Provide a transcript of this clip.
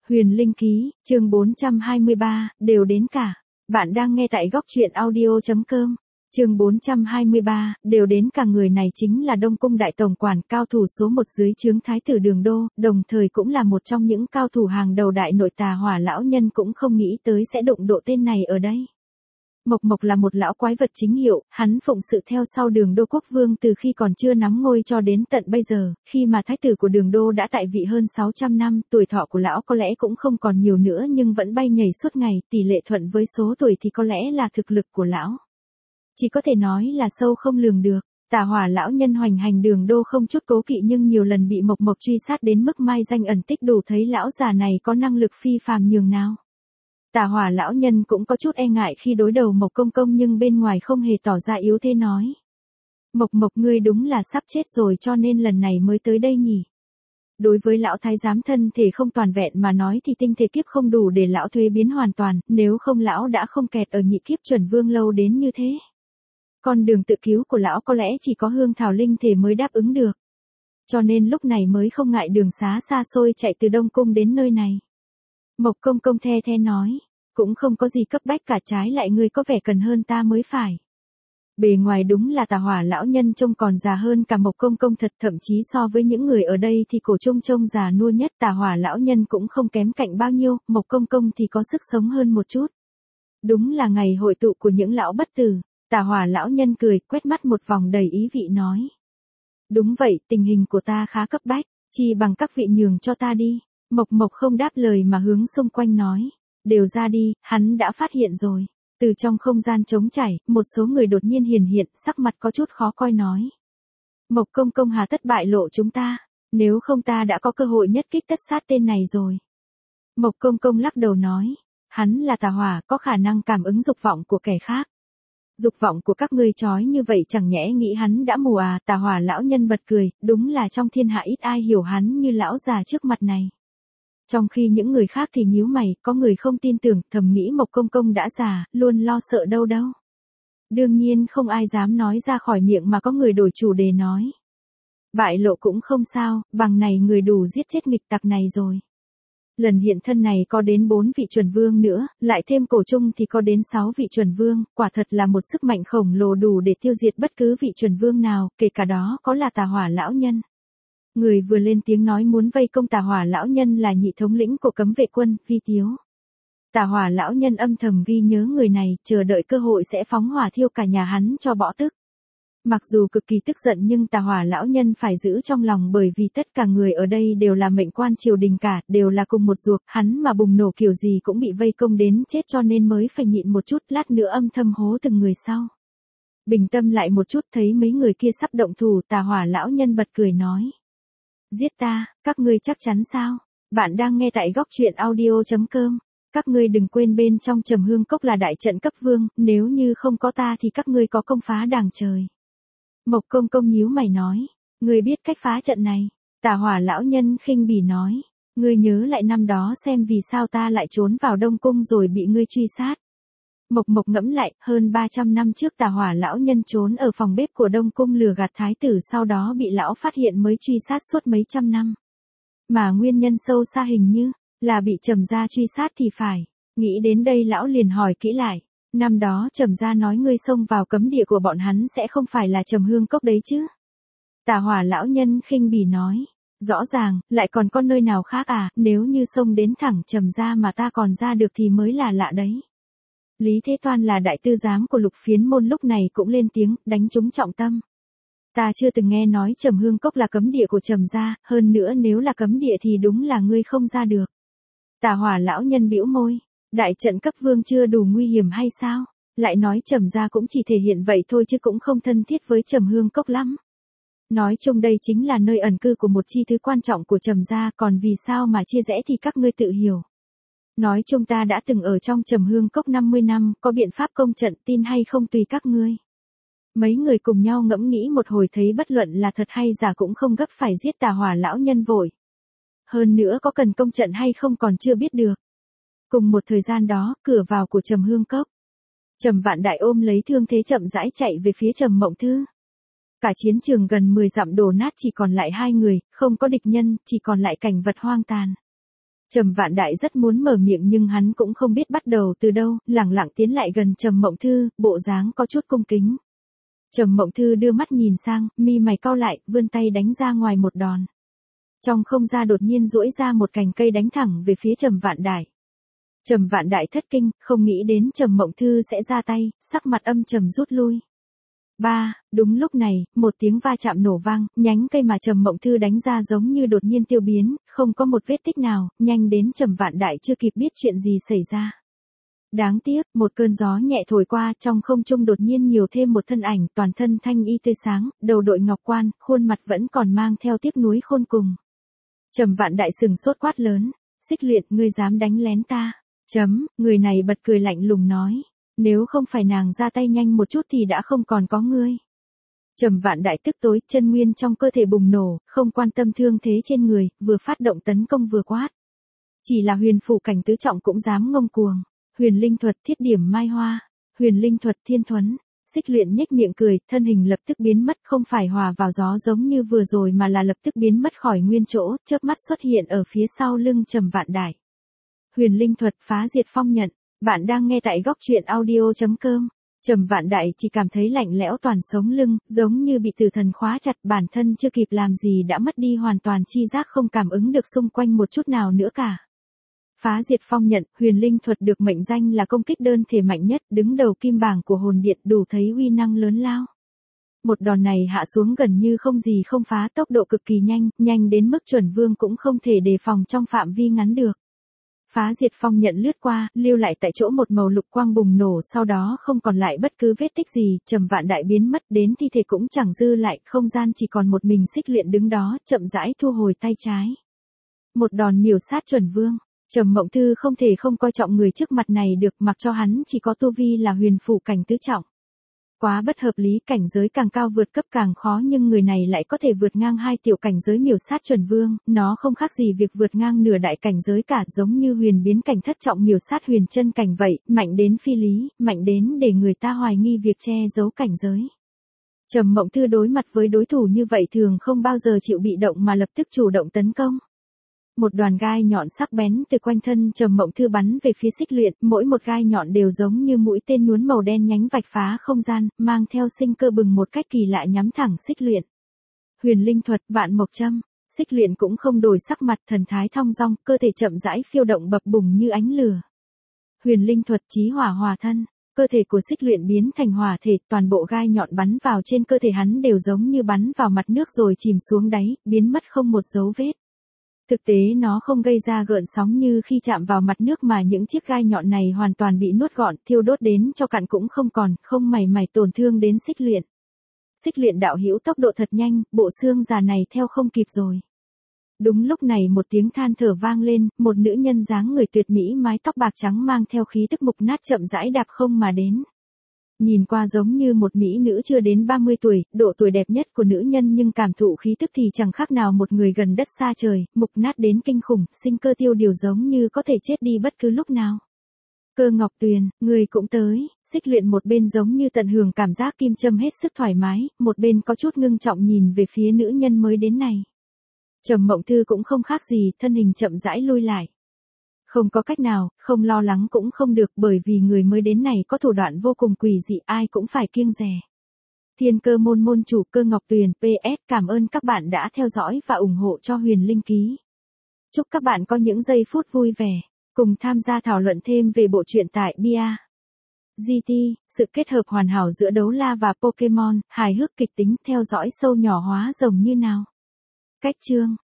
Huyền Linh Ký, chương 423, đều đến cả. Bạn đang nghe tại góc truyện audio.com. Chương 423, đều đến cả. Người này chính là Đông Cung đại tổng quản, cao thủ số 1 dưới trướng thái tử Đường Đô, đồng thời cũng là một trong những cao thủ hàng đầu đại nội. Tà Hỏa lão nhân cũng không nghĩ tới sẽ đụng độ tên này ở đây. Mộc Mộc là một lão quái vật chính hiệu, hắn phụng sự theo sau Đường Đô quốc vương từ khi còn chưa nắm ngôi cho đến tận bây giờ, khi mà thái tử của Đường Đô đã tại vị hơn 600 năm, tuổi thọ của lão có lẽ cũng không còn nhiều nữa nhưng vẫn bay nhảy suốt ngày, tỷ lệ thuận với số tuổi thì có lẽ là thực lực của lão. Chỉ có thể nói là sâu không lường được. Tà Hỏa lão nhân hoành hành Đường Đô không chút cố kỵ nhưng nhiều lần bị Mộc Mộc truy sát đến mức mai danh ẩn tích, đủ thấy lão già này có năng lực phi phàm nhường nào. Tà Hỏa lão nhân cũng có chút e ngại khi đối đầu Mộc công công nhưng bên ngoài không hề tỏ ra yếu thế, nói: Mộc Mộc, ngươi đúng là sắp chết rồi cho nên lần này mới tới đây nhỉ. Đối với lão thái giám thân thể không toàn vẹn mà nói thì tinh thể kiếp không đủ để lão thuế biến hoàn toàn, nếu không lão đã không kẹt ở nhị kiếp chuẩn vương lâu đến như thế. Con đường tự cứu của lão có lẽ chỉ có hương thảo linh thể mới đáp ứng được. Cho nên lúc này mới không ngại đường xá xa xôi chạy từ Đông Cung đến nơi này. Mộc công công the the nói: cũng không có gì cấp bách cả, trái lại ngươi có vẻ cần hơn ta mới phải. Bề ngoài đúng là Tà Hỏa lão nhân trông còn già hơn cả Mộc công công thật, thậm chí so với những người ở đây thì cổ trung trông già nua nhất. Tà Hỏa lão nhân cũng không kém cạnh bao nhiêu, Mộc công công thì có sức sống hơn một chút. Đúng là ngày hội tụ của những lão bất tử. Tà Hỏa lão nhân cười, quét mắt một vòng đầy ý vị nói: đúng vậy, tình hình của ta khá cấp bách, chi bằng các vị nhường cho ta đi. Mộc Mộc không đáp lời mà hướng xung quanh nói: đều ra đi, hắn đã phát hiện rồi. Từ trong không gian trống trải, một số người đột nhiên hiện, sắc mặt có chút khó coi nói: Mộc công công hà tất bại lộ chúng ta, nếu không ta đã có cơ hội nhất kích tất sát tên này rồi. Mộc công công lắc đầu nói: hắn là Tà Hỏa, có khả năng cảm ứng dục vọng của kẻ khác. Dục vọng của các ngươi chói như vậy chẳng nhẽ nghĩ hắn đã mù à? Tà Hỏa lão nhân bật cười, đúng là trong thiên hạ ít ai hiểu hắn như lão già trước mặt này. Trong khi những người khác thì nhíu mày, có người không tin tưởng, thầm nghĩ Mộc công công đã già, luôn lo sợ đâu. Đương nhiên không ai dám nói ra khỏi miệng mà có người đổi chủ đề nói: bại lộ cũng không sao, bằng này người đủ giết chết nghịch tặc này rồi. Lần hiện thân này có đến 4 vị chuẩn vương nữa, lại thêm cổ trung thì có đến 6 vị chuẩn vương, quả thật là một sức mạnh khổng lồ đủ để tiêu diệt bất cứ vị chuẩn vương nào, kể cả đó có là Tà Hỏa lão nhân. Người vừa lên tiếng nói muốn vây công Tà Hỏa lão nhân là nhị thống lĩnh của cấm vệ quân, Vi Tiếu. Tà Hỏa lão nhân âm thầm ghi nhớ người này, chờ đợi cơ hội sẽ phóng hỏa thiêu cả nhà hắn cho bỏ tức. Mặc dù cực kỳ tức giận nhưng Tà Hỏa lão nhân phải giữ trong lòng, bởi vì tất cả người ở đây đều là mệnh quan triều đình cả, đều là cùng một ruột, hắn mà bùng nổ kiểu gì cũng bị vây công đến chết cho nên mới phải nhịn một chút, lát nữa âm thầm hố từng người sau. Bình tâm lại một chút, thấy mấy người kia sắp động thủ, Tà Hỏa lão nhân bật cười nói: giết ta, các ngươi chắc chắn sao? Bạn đang nghe tại góc truyện audio.com. Các ngươi đừng quên bên trong Trầm Hương Cốc là đại trận cấp vương, nếu như không có ta thì các ngươi có công phá đàng trời. Mộc công công nhíu mày nói: ngươi biết cách phá trận này? Tà Hỏa lão nhân khinh bỉ nói: ngươi nhớ lại năm đó xem vì sao ta lại trốn vào Đông Cung rồi bị ngươi truy sát. Mộc Mộc ngẫm lại, hơn 300 năm trước Tà Hỏa lão nhân trốn ở phòng bếp của Đông Cung lừa gạt thái tử, sau đó bị lão phát hiện mới truy sát suốt mấy trăm năm. Mà nguyên nhân sâu xa hình như là bị Trầm gia truy sát thì phải. Nghĩ đến đây lão liền hỏi kỹ lại: năm đó Trầm gia nói ngươi xông vào cấm địa của bọn hắn sẽ không phải là Trầm Hương Cốc đấy chứ? Tà Hỏa lão nhân khinh bỉ nói: rõ ràng, lại còn có nơi nào khác à? Nếu như xông đến thẳng Trầm gia mà ta còn ra được thì mới là lạ đấy. Lý Thế Toan là đại tư giám của Lục Phiến môn lúc này cũng lên tiếng, đánh trúng trọng tâm. Ta chưa từng nghe nói Trầm Hương Cốc là cấm địa của Trầm gia, hơn nữa nếu là cấm địa thì đúng là ngươi không ra được. Tà Hỏa lão nhân bĩu môi: đại trận cấp vương chưa đủ nguy hiểm hay sao? Lại nói Trầm gia cũng chỉ thể hiện vậy thôi chứ cũng không thân thiết với Trầm Hương Cốc lắm. Nói chung đây chính là nơi ẩn cư của một chi thứ quan trọng của Trầm gia, còn vì sao mà chia rẽ thì các ngươi tự hiểu. Nói chung ta đã từng ở trong Trầm Hương Cốc 50 năm, có biện pháp công trận, tin hay không tùy các ngươi. Mấy người cùng nhau ngẫm nghĩ một hồi thấy bất luận là thật hay giả cũng không gấp phải giết Tà Hỏa lão nhân vội. Hơn nữa có cần công trận hay không còn chưa biết được. Cùng một thời gian đó, cửa vào của Trầm Hương Cốc. Trầm Vạn Đại ôm lấy thương thế chậm rãi chạy về phía Trầm Mộng Thư. Cả chiến trường gần 10 dặm đổ nát, chỉ còn lại 2 người, không có địch nhân, chỉ còn lại cảnh vật hoang tàn. Trầm Vạn Đại rất muốn mở miệng nhưng hắn cũng không biết bắt đầu từ đâu, lẳng lặng tiến lại gần Trầm Mộng Thư, bộ dáng có chút cung kính. Trầm Mộng Thư đưa mắt nhìn sang, mi mày cau lại, vươn tay đánh ra ngoài một đòn. Trong không gian đột nhiên duỗi ra một cành cây đánh thẳng về phía Trầm Vạn Đại. Trầm Vạn Đại thất kinh, không nghĩ đến Trầm Mộng Thư sẽ ra tay, sắc mặt âm trầm rút lui. Đúng lúc này, một tiếng va chạm nổ vang, nhánh cây mà Trầm Mộng Thư đánh ra giống như đột nhiên tiêu biến, không có một vết tích nào, nhanh đến Trầm Vạn Đại chưa kịp biết chuyện gì xảy ra. Đáng tiếc, một cơn gió nhẹ thổi qua, trong không trung đột nhiên nhiều thêm một thân ảnh, toàn thân thanh y tươi sáng, đầu đội ngọc quan, khuôn mặt vẫn còn mang theo tiếc nuối khôn cùng. Trầm Vạn Đại sừng sốt quát lớn, Xích Luyện, ngươi dám đánh lén ta? Người này bật cười lạnh lùng nói, nếu không phải nàng ra tay nhanh một chút thì đã không còn có ngươi. Trầm Vạn Đại tức tối, chân nguyên trong cơ thể bùng nổ, không quan tâm thương thế trên người, vừa phát động tấn công vừa quát. Chỉ là huyền phủ cảnh tứ trọng cũng dám ngông cuồng. Huyền linh thuật thiết điểm mai hoa, huyền linh thuật thiên thuấn. Xích Luyện nhếch miệng cười, thân hình lập tức biến mất, không phải hòa vào gió giống như vừa rồi mà là lập tức biến mất khỏi nguyên chỗ, chớp mắt xuất hiện ở phía sau lưng Trầm Vạn Đại. Huyền linh thuật phá diệt phong nhận. Bạn đang nghe tại góc truyện audio.com. Trầm Vạn Đại chỉ cảm thấy lạnh lẽo toàn sống lưng, giống như bị tử thần khóa chặt, bản thân chưa kịp làm gì đã mất đi hoàn toàn chi giác, không cảm ứng được xung quanh một chút nào nữa cả. Phá diệt phong nhận, huyền linh thuật được mệnh danh là công kích đơn thể mạnh nhất, đứng đầu kim bảng của hồn điện, đủ thấy uy năng lớn lao. Một đòn này hạ xuống gần như không gì không phá, tốc độ cực kỳ nhanh, nhanh đến mức chuẩn vương cũng không thể đề phòng trong phạm vi ngắn được. Phá diệt phong nhận lướt qua, lưu lại tại chỗ một màu lục quang bùng nổ, sau đó không còn lại bất cứ vết tích gì, Trầm Vạn Đại biến mất, đến thi thể cũng chẳng dư lại, không gian chỉ còn một mình Xích Luyện đứng đó, chậm rãi thu hồi tay trái. Một đòn miểu sát chuẩn vương. Trầm Mộng Thư không thể không coi trọng người trước mặt này được, mặc cho hắn chỉ có tu vi là huyền phủ cảnh tứ trọng. Quá bất hợp lý, cảnh giới càng cao vượt cấp càng khó, nhưng người này lại có thể vượt ngang hai tiểu cảnh giới miểu sát chuẩn vương, nó không khác gì việc vượt ngang nửa đại cảnh giới cả, giống như huyền biến cảnh thất trọng miểu sát huyền chân cảnh vậy, mạnh đến phi lý, mạnh đến để người ta hoài nghi việc che giấu cảnh giới. Trầm Mộng Thư đối mặt với đối thủ như vậy thường không bao giờ chịu bị động mà lập tức chủ động tấn công. Một đoàn gai nhọn sắc bén từ quanh thân Trầm Mộng Thư bắn về phía Xích Luyện, mỗi một gai nhọn đều giống như mũi tên nhún màu đen nhánh vạch phá không gian, mang theo sinh cơ bừng một cách kỳ lạ nhắm thẳng Xích Luyện. Huyền linh thuật vạn mộc châm. Xích Luyện cũng không đổi sắc mặt, thần thái thong dong, cơ thể chậm rãi phiêu động bập bùng như ánh lửa. Huyền linh thuật chí hỏa hòa thân. Cơ thể của Xích Luyện biến thành hỏa thể, toàn bộ gai nhọn bắn vào trên cơ thể hắn đều giống như bắn vào mặt nước rồi chìm xuống đáy, biến mất không một dấu vết. Thực tế nó không gây ra gợn sóng như khi chạm vào mặt nước, mà những chiếc gai nhọn này hoàn toàn bị nuốt gọn, thiêu đốt đến cho cạn cũng không còn, không mảy may tổn thương đến Xích Luyện. Xích Luyện đạo hữu tốc độ thật nhanh, bộ xương già này theo không kịp rồi. Đúng lúc này một tiếng than thở vang lên, một nữ nhân dáng người tuyệt mỹ mái tóc bạc trắng mang theo khí tức mục nát chậm rãi đạp không mà đến. Nhìn qua giống như một mỹ nữ chưa đến 30 tuổi, độ tuổi đẹp nhất của nữ nhân, nhưng cảm thụ khí tức thì chẳng khác nào một người gần đất xa trời, mục nát đến kinh khủng, sinh cơ tiêu điều giống như có thể chết đi bất cứ lúc nào. Cơ Ngọc Tuyền, người cũng tới. Xích Luyện một bên giống như tận hưởng cảm giác kim châm hết sức thoải mái, một bên có chút ngưng trọng nhìn về phía nữ nhân mới đến này. Trầm Mộng Thư cũng không khác gì, thân hình chậm rãi lui lại. Không có cách nào, không lo lắng cũng không được, bởi vì người mới đến này có thủ đoạn vô cùng quỷ dị, ai cũng phải kiêng dè. Thiên Cơ môn môn chủ Cơ Ngọc Tuyền. PS, cảm ơn các bạn đã theo dõi và ủng hộ cho Huyền Linh Ký. Chúc các bạn có những giây phút vui vẻ, cùng tham gia thảo luận thêm về bộ truyện tại Bia GT, sự kết hợp hoàn hảo giữa đấu la và Pokemon, hài hước kịch tính, theo dõi sâu nhỏ hóa rồng như nào. Cách chương